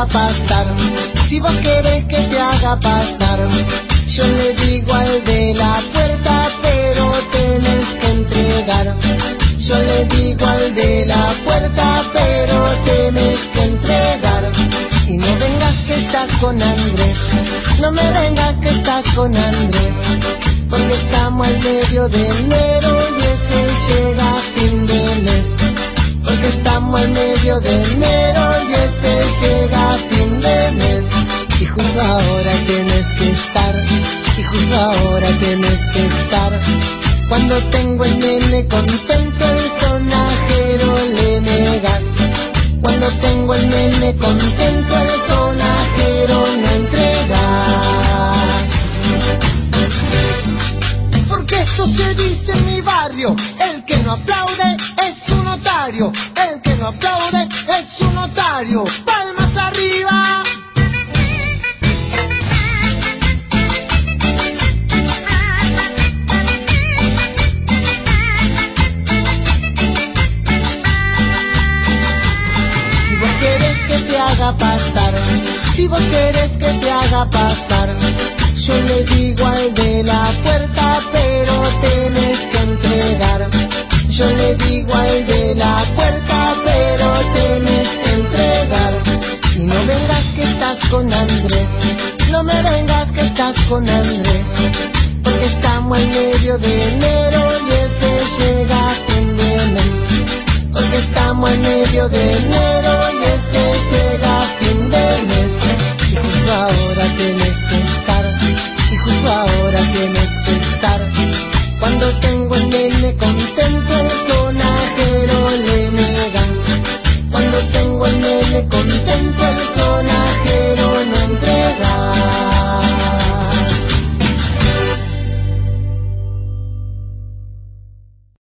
pasar. Si vos querés que te haga pasar, yo le digo al de la puerta, pero tenés que entregar. Yo le digo al de la puerta, pero tenés que entregar. Y no vengas que estás con Andrés, no me vengas que estás con Andrés, porque estamos al medio de enero y ese llega a fin de mes. Porque estamos al medio de enero y ese llega a fin de mes. Y justo ahora tienes que estar, y justo ahora tienes que estar. Cuando tengo el nene contento, el sonajero le negas. Cuando tengo el nene contento, el sonajero no entrega. Porque esto se dice en mi barrio: el que no aplaude es un notario, el que no aplaude es un notario. ¡Palmas arriba! Pasar, si vos querés que te haga pasar, yo le digo al de la puerta, pero tenés que entregar. Yo le digo al de la puerta, pero tenés que entregar. Y no vengas que estás con Andrés, no me vengas que estás con Andrés, porque estamos en medio de